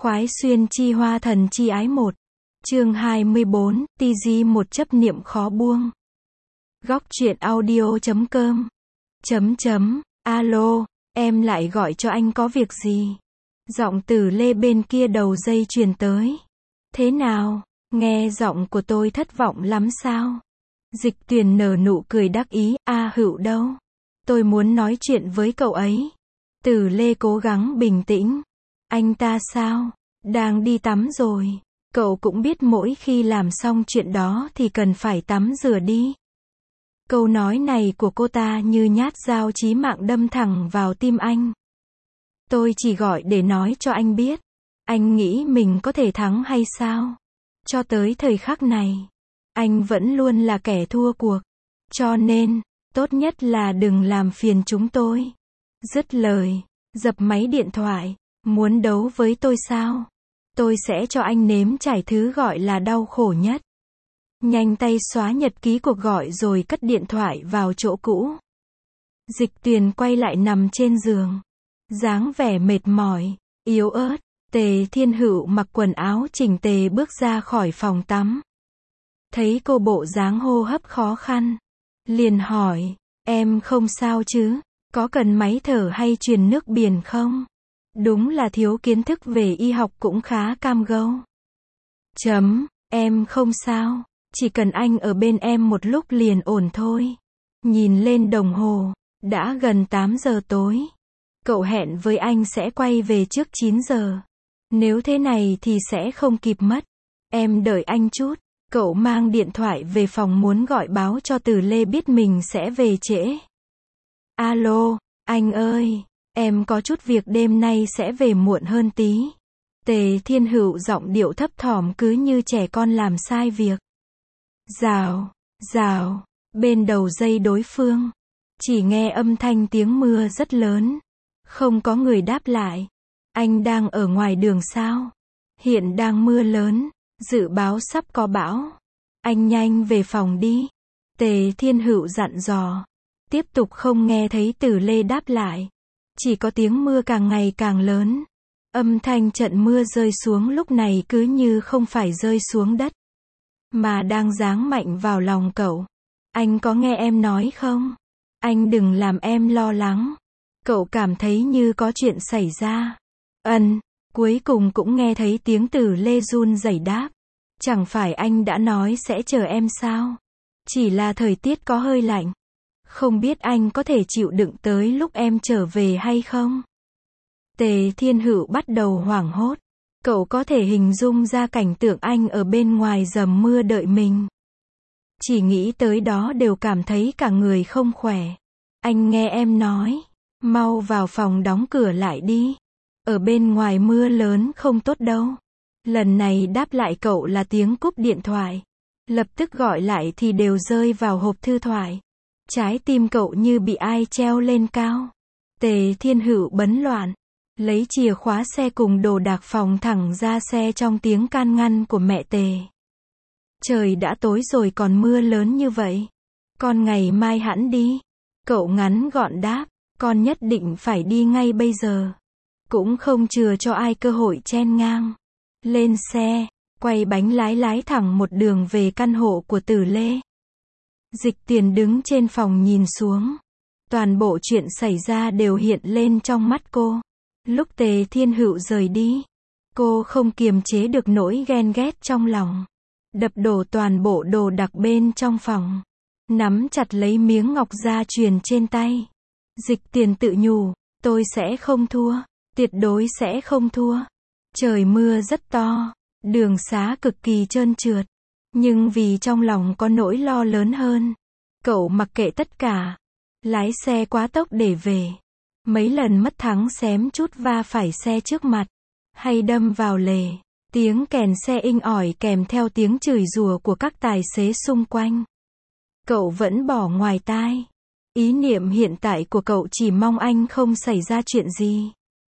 Khoái xuyên chi hoa thần chi ái một. Chương 24, TG một chấp niệm khó buông. Góc truyện audio.com. Alo, em lại gọi cho anh có việc gì? Giọng Tử Lê bên kia đầu dây truyền tới. Thế nào, nghe giọng của tôi thất vọng lắm sao? Dịch Tuyền nở nụ cười đắc ý, Hữu đâu? Tôi muốn nói chuyện với cậu ấy. Tử Lê cố gắng bình tĩnh. Anh ta sao? Đang đi tắm rồi. Cậu cũng biết mỗi khi làm xong chuyện đó thì cần phải tắm rửa đi. Câu nói này của cô ta như nhát dao chí mạng đâm thẳng vào tim anh. Tôi chỉ gọi để nói cho anh biết. Anh nghĩ mình có thể thắng hay sao? Cho tới thời khắc này, anh vẫn luôn là kẻ thua cuộc. Cho nên, tốt nhất là đừng làm phiền chúng tôi. Dứt lời, dập máy điện thoại. Muốn đấu với tôi sao? Tôi sẽ cho anh nếm trải thứ gọi là đau khổ nhất. Nhanh tay xóa nhật ký cuộc gọi rồi cất điện thoại vào chỗ cũ. Dịch Tuyền quay lại nằm trên giường. Dáng vẻ mệt mỏi, yếu ớt. Tề Thiên Hữu mặc quần áo chỉnh tề bước ra khỏi phòng tắm. Thấy cô bộ dáng hô hấp khó khăn. Liền hỏi, em không sao chứ? Có cần máy thở hay truyền nước biển không? Đúng là thiếu kiến thức về y học cũng khá cam go. Em không sao. Chỉ cần anh ở bên em một lúc liền ổn thôi. Nhìn lên đồng hồ, đã gần 8 giờ tối. Cậu hẹn với anh sẽ quay về trước 9 giờ. Nếu thế này thì sẽ không kịp mất. Em đợi anh chút. Cậu mang điện thoại về phòng muốn gọi báo cho Tử Lê biết mình sẽ về trễ. Alo, anh ơi. Em có chút việc đêm nay sẽ về muộn hơn tí. Tề Thiên Hữu giọng điệu thấp thỏm cứ như trẻ con làm sai việc. Rào, bên đầu dây đối phương. Chỉ nghe âm thanh tiếng mưa rất lớn. Không có người đáp lại. Anh đang ở ngoài đường sao? Hiện đang mưa lớn, dự báo sắp có bão. Anh nhanh về phòng đi. Tề Thiên Hữu dặn dò. Tiếp tục không nghe thấy Tử Lê đáp lại. Chỉ có tiếng mưa càng ngày càng lớn. Âm thanh trận mưa rơi xuống lúc này cứ như không phải rơi xuống đất, mà đang giáng mạnh vào lòng cậu. Anh có nghe em nói không? Anh đừng làm em lo lắng. Cậu cảm thấy như có chuyện xảy ra. Cuối cùng cũng nghe thấy tiếng Tử Lê run rẩy đáp. Chẳng phải anh đã nói sẽ chờ em sao? Chỉ là thời tiết có hơi lạnh. Không biết anh có thể chịu đựng tới lúc em trở về hay không? Tề Thiên Hữu bắt đầu hoảng hốt. Cậu có thể hình dung ra cảnh tượng anh ở bên ngoài dầm mưa đợi mình. Chỉ nghĩ tới đó đều cảm thấy cả người không khỏe. Anh nghe em nói. Mau vào phòng đóng cửa lại đi. Ở bên ngoài mưa lớn không tốt đâu. Lần này đáp lại cậu là tiếng cúp điện thoại. Lập tức gọi lại thì đều rơi vào hộp thư thoại. Trái tim cậu như bị ai treo lên cao. Tề Thiên Hữu bấn loạn. Lấy chìa khóa xe cùng đồ đạc phòng thẳng ra xe trong tiếng can ngăn của mẹ Tề. Trời đã tối rồi còn mưa lớn như vậy. Con ngày mai hẵng đi. Cậu ngắn gọn đáp. Con nhất định phải đi ngay bây giờ. Cũng không chừa cho ai cơ hội chen ngang. Lên xe, quay bánh lái thẳng một đường về căn hộ của Tử Lê. Dịch Tuyền đứng trên phòng nhìn xuống. Toàn bộ chuyện xảy ra đều hiện lên trong mắt cô. Lúc Tề Thiên Hữu rời đi, cô không kiềm chế được nỗi ghen ghét trong lòng. Đập đổ toàn bộ đồ đạc bên trong phòng. Nắm chặt lấy miếng ngọc gia truyền trên tay. Dịch Tuyền tự nhủ, tôi sẽ không thua. Tuyệt đối sẽ không thua. Trời mưa rất to. Đường xá cực kỳ trơn trượt. Nhưng vì trong lòng có nỗi lo lớn hơn, cậu mặc kệ tất cả. Lái xe quá tốc để về. Mấy lần mất thắng xém chút va phải xe trước mặt. Hay đâm vào lề. Tiếng kèn xe inh ỏi kèm theo tiếng chửi rủa của các tài xế xung quanh. Cậu vẫn bỏ ngoài tai. Ý niệm hiện tại của cậu chỉ mong anh không xảy ra chuyện gì.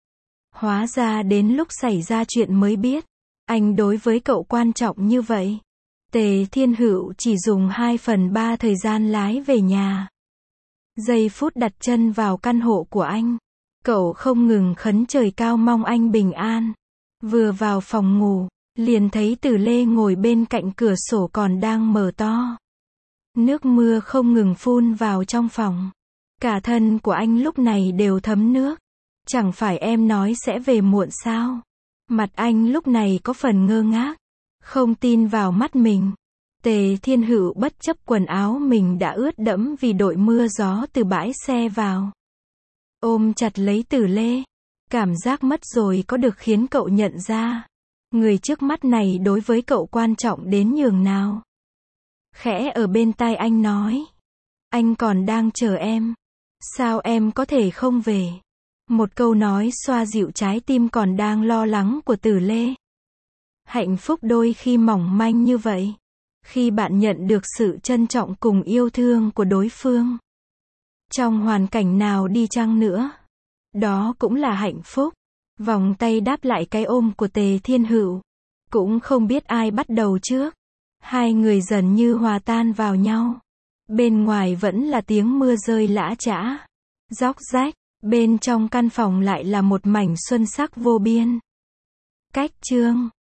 Hóa ra đến lúc xảy ra chuyện mới biết. Anh đối với cậu quan trọng như vậy. Tề Thiên Hữu chỉ dùng 2/3 thời gian lái về nhà. Giây phút đặt chân vào căn hộ của anh, cậu không ngừng khấn trời cao mong anh bình an. Vừa vào phòng ngủ, liền thấy Tử Lê ngồi bên cạnh cửa sổ còn đang mở to. Nước mưa không ngừng phun vào trong phòng. Cả thân của anh lúc này đều thấm nước. Chẳng phải em nói sẽ về muộn sao? Mặt anh lúc này có phần ngơ ngác, không tin vào mắt mình. Tề Thiên Hữu bất chấp quần áo mình đã ướt đẫm vì đội mưa gió từ bãi xe vào. Ôm chặt lấy Tử Lê. Cảm giác mất rồi có được khiến cậu nhận ra. Người trước mắt này đối với cậu quan trọng đến nhường nào. Khẽ ở bên tai anh nói. Anh còn đang chờ em. Sao em có thể không về? Một câu nói xoa dịu trái tim còn đang lo lắng của Tử Lê. Hạnh phúc đôi khi mỏng manh như vậy. Khi bạn nhận được sự trân trọng cùng yêu thương của đối phương. Trong hoàn cảnh nào đi chăng nữa. Đó cũng là hạnh phúc. Vòng tay đáp lại cái ôm của Tề Thiên Hữu. Cũng không biết ai bắt đầu trước. Hai người dần như hòa tan vào nhau. Bên ngoài vẫn là tiếng mưa rơi lã chã, róc rách. Bên trong căn phòng lại là một mảnh xuân sắc vô biên. Cách chương